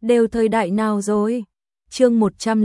đều thời đại nào rồi? Chương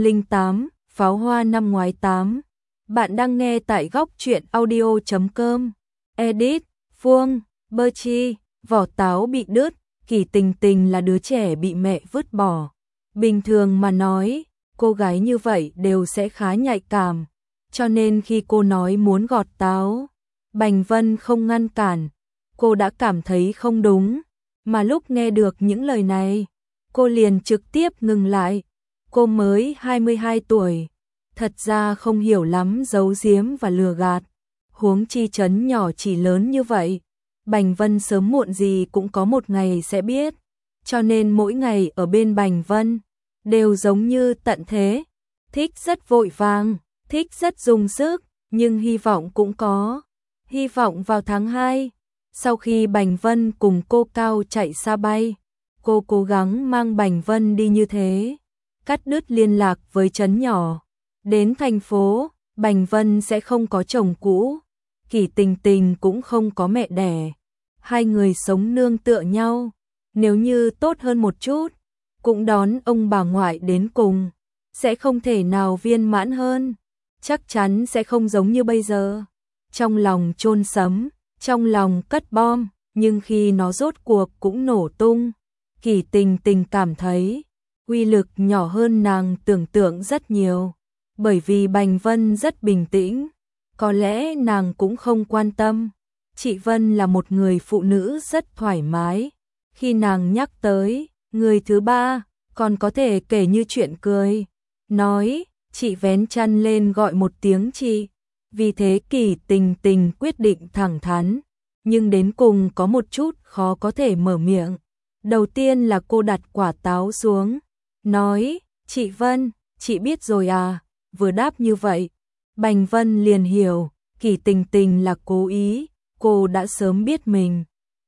108, Pháo hoa năm ngoái 8. Bạn đang nghe tại góc truyện audio.com. Edit, Phương, Bơ Chi, vỏ táo bị đứt, Kỳ Tình Tình là đứa trẻ bị mẹ vứt bỏ. Bình thường mà nói, cô gái như vậy đều sẽ khá nhạy cảm, cho nên khi cô nói muốn gọt táo, Bành Vân không ngăn cản, cô đã cảm thấy không đúng, mà lúc nghe được những lời này, cô liền trực tiếp ngừng lại. Cô mới 22 tuổi, thật ra không hiểu lắm giấu giếm và lừa gạt, huống chi trấn nhỏ chỉ lớn như vậy, Bành Vân sớm muộn gì cũng có một ngày sẽ biết, cho nên mỗi ngày ở bên Bành Vân đều giống như tận thế, thích rất vội vàng, thích rất dùng sức, nhưng hy vọng cũng có. Hy vọng vào tháng 2, sau khi Bành Vân cùng cô Cao chạy xa bay, cô cố gắng mang Bành Vân đi như thế, cắt đứt liên lạc với trấn nhỏ. Đến thành phố, Bành Vân sẽ không có chồng cũ, Kỳ Tình Tình cũng không có mẹ đẻ. Hai người sống nương tựa nhau, nếu như tốt hơn một chút, cũng đón ông bà ngoại đến cùng, sẽ không thể nào viên mãn hơn, chắc chắn sẽ không giống như bây giờ. Trong lòng chôn sấm, trong lòng cất bom, nhưng khi nó rốt cuộc cũng nổ tung, Kỳ Tình Tình cảm thấy uy lực nhỏ hơn nàng tưởng tượng rất nhiều, bởi vì Bành Vân rất bình tĩnh, có lẽ nàng cũng không quan tâm. Chị Vân là một người phụ nữ rất thoải mái, khi nàng nhắc tới người thứ ba, còn có thể kể như chuyện cười, nói, chị vén chăn lên gọi một tiếng chị. Vì thế Kỳ Tình Tình quyết định thẳng thắn, nhưng đến cùng có một chút khó có thể mở miệng. Đầu tiên là cô đặt quả táo xuống, nói, chị Vân, chị biết rồi à, vừa đáp như vậy. Bành Vân liền hiểu, Kỳ Tình Tình là cố ý, cô đã sớm biết mình.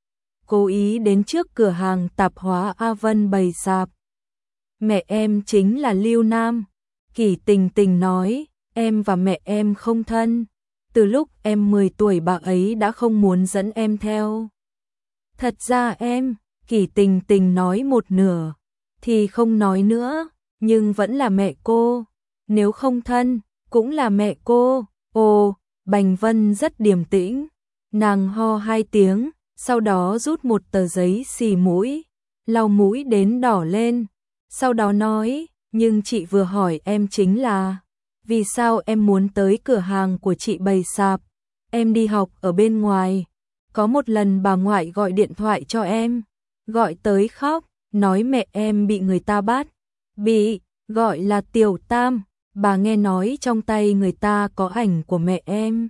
Cố ý đến trước cửa hàng tạp hóa A Vân bày sạp. Mẹ em chính là Lưu Nam, Kỳ Tình Tình nói. Em và mẹ em không thân, từ lúc em 10 tuổi bà ấy đã không muốn dẫn em theo. Thật ra em, Kỳ Tình Tình nói một nửa, thì không nói nữa, nhưng vẫn là mẹ cô, nếu không thân, cũng là mẹ cô. Ồ, Bành Vân rất điềm tĩnh, nàng ho 2 tiếng, sau đó rút một tờ giấy xì mũi, lau mũi đến đỏ lên, sau đó nói, nhưng chị vừa hỏi em chính là vì sao em muốn tới cửa hàng của chị bày sạp? Em đi học ở bên ngoài. Có một lần bà ngoại gọi điện thoại cho em, gọi tới khóc, nói mẹ em bị người ta bắt. Bị, gọi là Tiểu Tam, bà nghe nói trong tay người ta có ảnh của mẹ em.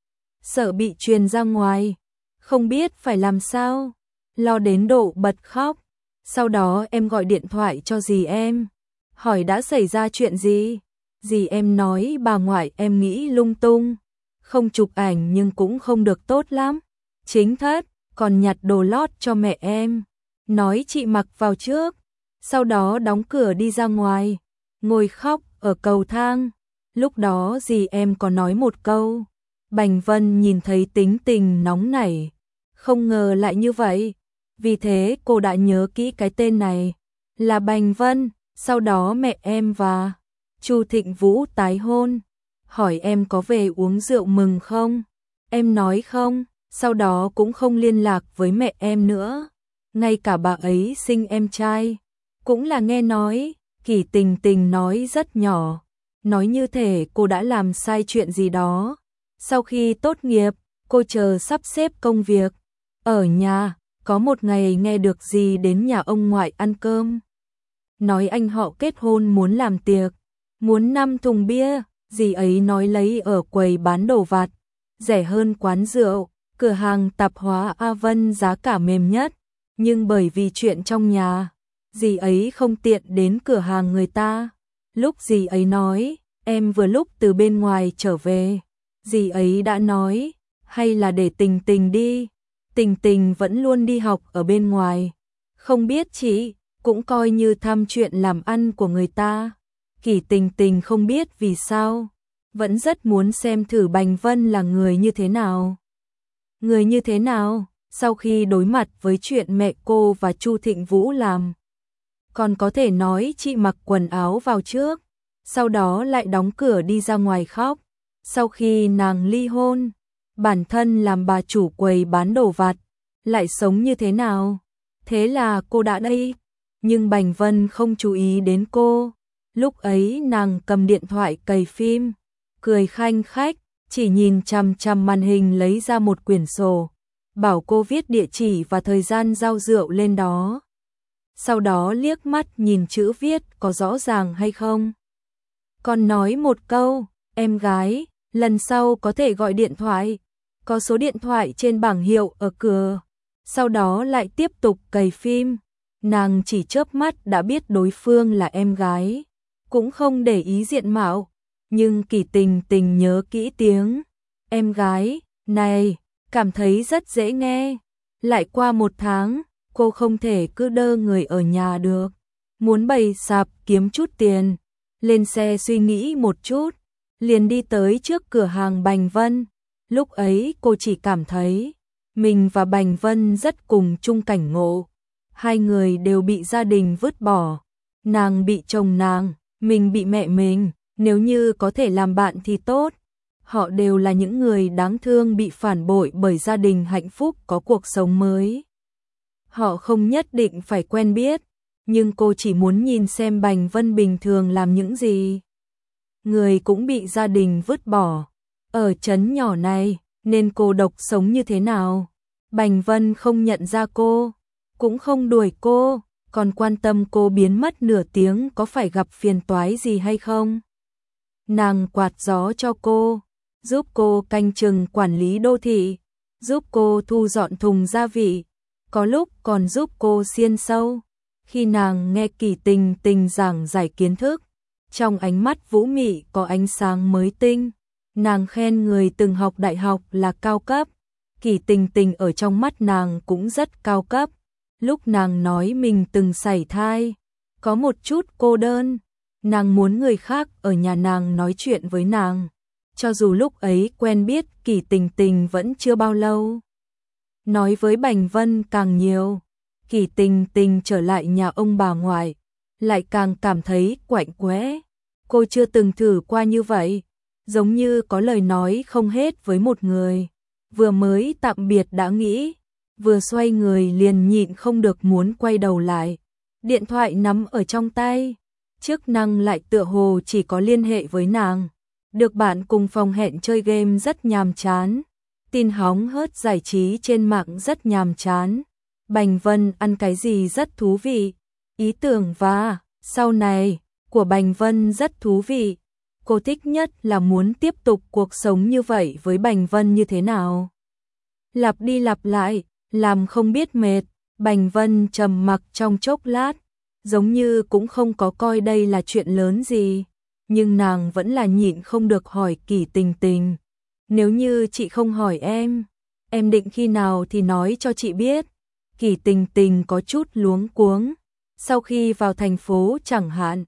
Sợ bị truyền ra ngoài, không biết phải làm sao, lo đến độ bật khóc. Sau đó em gọi điện thoại cho dì em, hỏi đã xảy ra chuyện gì? Dì em nói bà ngoại em nghĩ lung tung, không chụp ảnh nhưng cũng không được tốt lắm. Chính thất, còn nhặt đồ lót cho mẹ em, nói chị mặc vào trước, sau đó đóng cửa đi ra ngoài, ngồi khóc ở cầu thang. Lúc đó dì em có nói một câu, Bành Vân nhìn thấy tính tình nóng nảy, không ngờ lại như vậy, vì thế cô đã nhớ kỹ cái tên này, là Bành Vân. Sau đó mẹ em và Chu Thịnh Vũ tái hôn, hỏi em có về uống rượu mừng không? Em nói không, sau đó cũng không liên lạc với mẹ em nữa. Ngay cả bà ấy sinh em trai, cũng là nghe nói. Kỳ Tình Tình nói rất nhỏ, nói như thể cô đã làm sai chuyện gì đó. Sau khi tốt nghiệp, cô chờ sắp xếp công việc. Ở nhà, có một ngày nghe được dì đến nhà ông ngoại ăn cơm. Nói anh họ kết hôn muốn làm tiệc, muốn 5 thùng bia, dì ấy nói lấy ở quầy bán đồ vặt, rẻ hơn quán rượu, cửa hàng tạp hóa A Vân giá cả mềm nhất, nhưng bởi vì chuyện trong nhà, dì ấy không tiện đến cửa hàng người ta. Lúc dì ấy nói, em vừa lúc từ bên ngoài trở về, dì ấy đã nói, hay là để Tình Tình đi, Tình Tình vẫn luôn đi học ở bên ngoài, không biết chị, cũng coi như thăm chuyện làm ăn của người ta. Kỳ Tình Tình không biết vì sao, vẫn rất muốn xem thử Bành Vân là người như thế nào. Người như thế nào, sau khi đối mặt với chuyện mẹ cô và Chu Thịnh Vũ làm. Còn có thể nói chị mặc quần áo vào trước, sau đó lại đóng cửa đi ra ngoài khóc. Sau khi nàng ly hôn, bản thân làm bà chủ quầy bán đồ vặt, lại sống như thế nào? Thế là cô đã đây. Nhưng Bành Vân không chú ý đến cô. Lúc ấy nàng cầm điện thoại cày phim, cười khanh khách, chỉ nhìn chằm chằm màn hình lấy ra một quyển sổ, bảo cô viết địa chỉ và thời gian giao rượu lên đó. Sau đó liếc mắt nhìn chữ viết có rõ ràng hay không. Còn nói một câu, em gái, lần sau có thể gọi điện thoại, có số điện thoại trên bảng hiệu ở cửa. Sau đó lại tiếp tục cày phim, nàng chỉ chớp mắt đã biết đối phương là em gái, cũng không để ý diện mạo, nhưng Kỳ Tình Tình nhớ kỹ tiếng em gái này, cảm thấy rất dễ nghe. Lại qua 1 tháng, cô không thể cứ đơ người ở nhà được, muốn bày sạp kiếm chút tiền. Lên xe suy nghĩ một chút, liền đi tới trước cửa hàng Bành Vân. Lúc ấy cô chỉ cảm thấy mình và Bành Vân rất cùng chung cảnh ngộ. Hai người đều bị gia đình vứt bỏ, nàng bị chồng nàng, mình bị mẹ mình. Nếu như có thể làm bạn thì tốt. Họ đều là những người đáng thương bị phản bội bởi gia đình hạnh phúc có cuộc sống mới. Họ không nhất định phải quen biết, nhưng cô chỉ muốn nhìn xem Bành Vân bình thường làm những gì. Người cũng bị gia đình vứt bỏ, ở trấn nhỏ này, nên cô độc sống như thế nào. Bành Vân không nhận ra cô, cũng không đuổi cô, còn quan tâm cô biến mất nửa tiếng có phải gặp phiền toái gì hay không. Nàng quạt gió cho cô, giúp cô canh chừng quản lý đô thị, giúp cô thu dọn thùng gia vị, có lúc còn giúp cô xiên sâu. Khi nàng nghe Kỳ Tình Tình giảng giải kiến thức, trong ánh mắt vũ mị có ánh sáng mới tinh. Nàng khen người từng học đại học là cao cấp, Kỳ Tình Tình ở trong mắt nàng cũng rất cao cấp. Lúc nàng nói mình từng sảy thai, có một chút cô đơn, nàng muốn người khác ở nhà nàng nói chuyện với nàng. Cho dù lúc ấy quen biết Kỳ Tình Tình vẫn chưa bao lâu. Nói với Bành Vân càng nhiều, Kỳ Tình Tình trở lại nhà ông bà ngoại, lại càng cảm thấy quạnh quẽ. Cô chưa từng thử qua như vậy, giống như có lời nói không hết với một người. Vừa mới tạm biệt đã nghĩ, vừa xoay người liền nhịn không được muốn quay đầu lại. Điện thoại nắm ở trong tay, chức năng lại tựa hồ chỉ có liên hệ với nàng. Được bạn cùng phòng hẹn chơi game rất nhàm chán, tin hóng hớt giải trí trên mạng rất nhàm chán. Bành Vân ăn cái gì rất thú vị, ý tưởng và sau này của Bành Vân rất thú vị. Cô thích nhất là muốn tiếp tục cuộc sống như vậy với Bành Vân như thế nào. Lặp đi lặp lại, làm không biết mệt. Bành Vân trầm mặc trong chốc lát, giống như cũng không có coi đây là chuyện lớn gì. Nhưng nàng vẫn là nhịn không được hỏi Kỳ Tình Tình. Nếu như chị không hỏi em định khi nào thì nói cho chị biết. Kỳ Tình Tình có chút luống cuống. Sau khi vào thành phố chẳng hạn,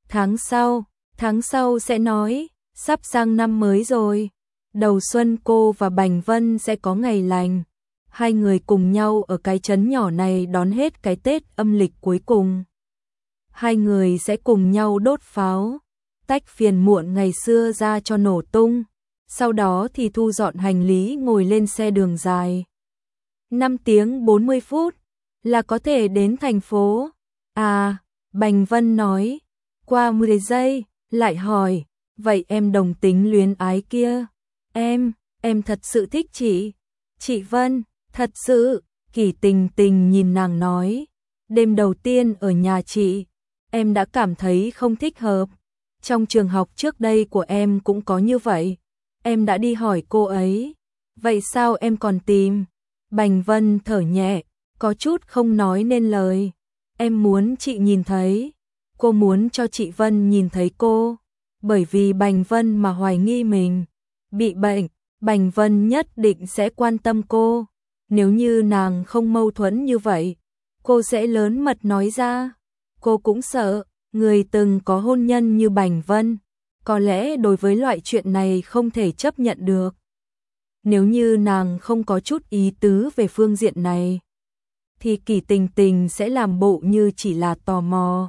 tháng sau sẽ nói, sắp sang năm mới rồi. Đầu xuân cô và Bành Vân sẽ có ngày lành. Hai người cùng nhau ở cái trấn nhỏ này đón hết cái Tết âm lịch cuối cùng. Hai người sẽ cùng nhau đốt pháo, tách phiền muộn ngày xưa ra cho nổ tung. Sau đó thì thu dọn hành lý ngồi lên xe đường dài. 5 tiếng 40 phút là có thể đến thành phố. À, Bành Vân nói, qua 10 giây, lại hỏi, vậy em đồng tính luyến ái kia? Em thật sự thích chị Vân, thật sự. Kỳ Tình Tình nhìn nàng nói, đêm đầu tiên ở nhà chị, em đã cảm thấy không thích hợp. Trong trường học trước đây của em cũng có như vậy. Em đã đi hỏi cô ấy. Vậy sao em còn tìm? Bành Vân thở nhẹ, có chút không nói nên lời. Em muốn chị nhìn thấy. Cô muốn cho chị Vân nhìn thấy cô. Bởi vì Bành Vân mà hoài nghi mình bị bệnh, Bành Vân nhất định sẽ quan tâm cô. Nếu như nàng không mâu thuẫn như vậy, cô sẽ lớn mật nói ra. Cô cũng sợ, người từng có hôn nhân như Bành Vân, có lẽ đối với loại chuyện này không thể chấp nhận được. Nếu như nàng không có chút ý tứ về phương diện này, thì Kỷ Tình Tình sẽ làm bộ như chỉ là tò mò.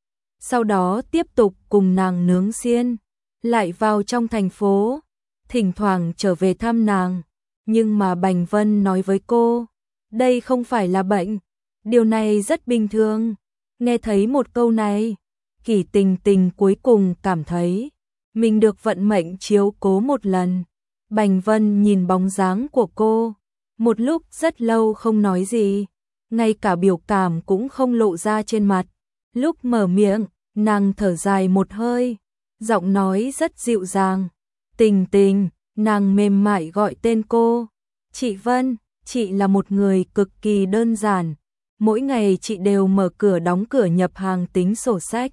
Sau đó tiếp tục cùng nàng nướng xiên, lại vào trong thành phố, thỉnh thoảng trở về thăm nàng. Nhưng mà Bành Vân nói với cô, đây không phải là bệnh, điều này rất bình thường. Nghe thấy một câu này, Kỷ Tình Tình cuối cùng cảm thấy mình được vận mệnh chiếu cố một lần. Bành Vân nhìn bóng dáng của cô, một lúc rất lâu không nói gì, ngay cả biểu cảm cũng không lộ ra trên mặt. Lúc mở miệng, nàng thở dài một hơi, giọng nói rất dịu dàng. Tình Tình, nàng mềm mại gọi tên cô. Chị Vân, chị là một người cực kỳ đơn giản. Mỗi ngày chị đều mở cửa đóng cửa nhập hàng tính sổ sách,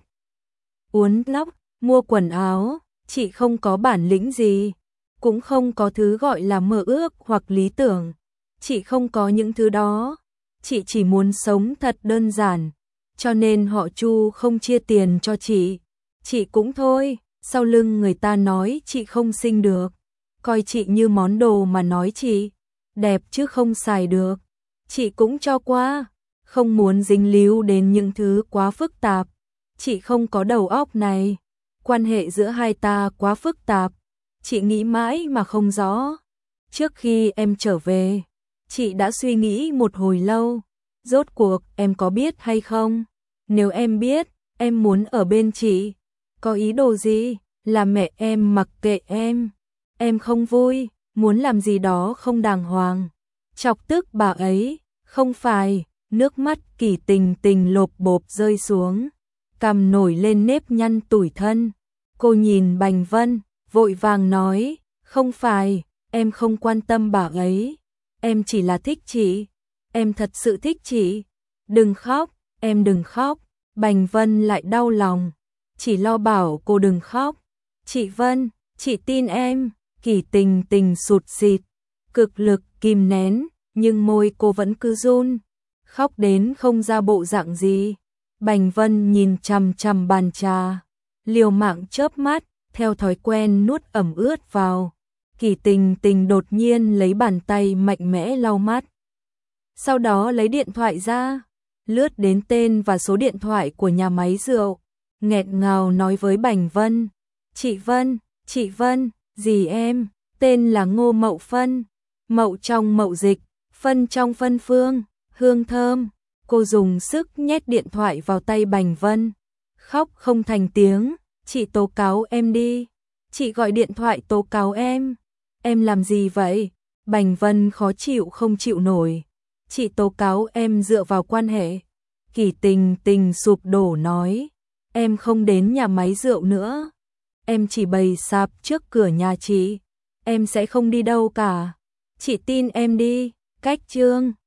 uốn tóc, mua quần áo. Chị không có bản lĩnh gì, cũng không có thứ gọi là mơ ước hoặc lý tưởng. Chị không có những thứ đó. Chị chỉ muốn sống thật đơn giản. Cho nên họ Chu không chia tiền cho chị. Chị cũng thôi, sau lưng người ta nói chị không xinh được, coi chị như món đồ mà nói chị đẹp chứ không xài được. Chị cũng cho qua, không muốn dính líu đến những thứ quá phức tạp. Chị không có đầu óc này. Quan hệ giữa hai ta quá phức tạp, chị nghĩ mãi mà không rõ. Trước khi em trở về, chị đã suy nghĩ một hồi lâu. Rốt cuộc em có biết hay không? Nếu em biết, em muốn ở bên chị. Có ý đồ gì? Là mẹ em mặc kệ em. Em không vui, muốn làm gì đó không đàng hoàng. Chọc tức bà ấy, không phải. Nước mắt Kỷ Tình Tình lộp bộp rơi xuống, cằm nổi lên nếp nhăn tủi thân. Cô nhìn Bành Vân, vội vàng nói, không phải, em không quan tâm bà ấy. Em chỉ là thích chị. Em thật sự thích chị. Đừng khóc, em đừng khóc. Bành Vân lại đau lòng, chỉ lo bảo cô đừng khóc. Chị Vân, chị tin em. Kỷ Tình Tình sụt sịt, cực lực kìm nén, nhưng môi cô vẫn cứ run, khóc đến không ra bộ dạng gì. Bành Vân nhìn chằm chằm bàn trà, liều mạng chớp mắt, theo thói quen nuốt ẩm ướt vào. Kỷ Tình Tình đột nhiên lấy bàn tay mạnh mẽ lau mắt. Sau đó lấy điện thoại ra, lướt đến tên và số điện thoại của nhà máy rượu, nghẹn ngào nói với Bành Vân. Chị Vân, dì em, tên là Ngô Mậu Phân, mậu trong mậu dịch, phân trong phân phương, hương thơm. Cô dùng sức nhét điện thoại vào tay Bành Vân, khóc không thành tiếng. Chị tố cáo em đi. Chị gọi điện thoại tố cáo em. Em làm gì vậy? Bành Vân khó chịu không chịu nổi. Chị tố cáo em dựa vào quan hệ. Kỷ Tình Tình sụp đổ nói, em không đến nhà máy rượu nữa. Em chỉ bày sạp trước cửa nhà chị. Em sẽ không đi đâu cả. Chị tin em đi. Cách chương